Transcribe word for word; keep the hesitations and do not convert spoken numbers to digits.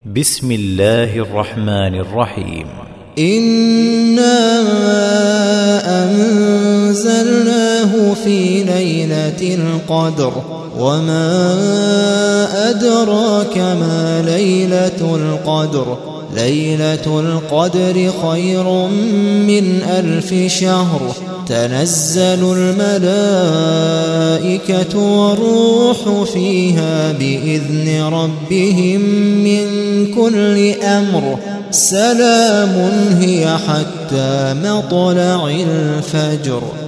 بسم الله الرحمن الرحيم. إنا أنزلناه في ليلة القدر وما أدراك ما ليلة القدر ليلة القدر خير من ألف شهر تنزل الملائكة والروح فيها بإذن ربهم من كل أمر سلام هي حتى مطلع الفجر.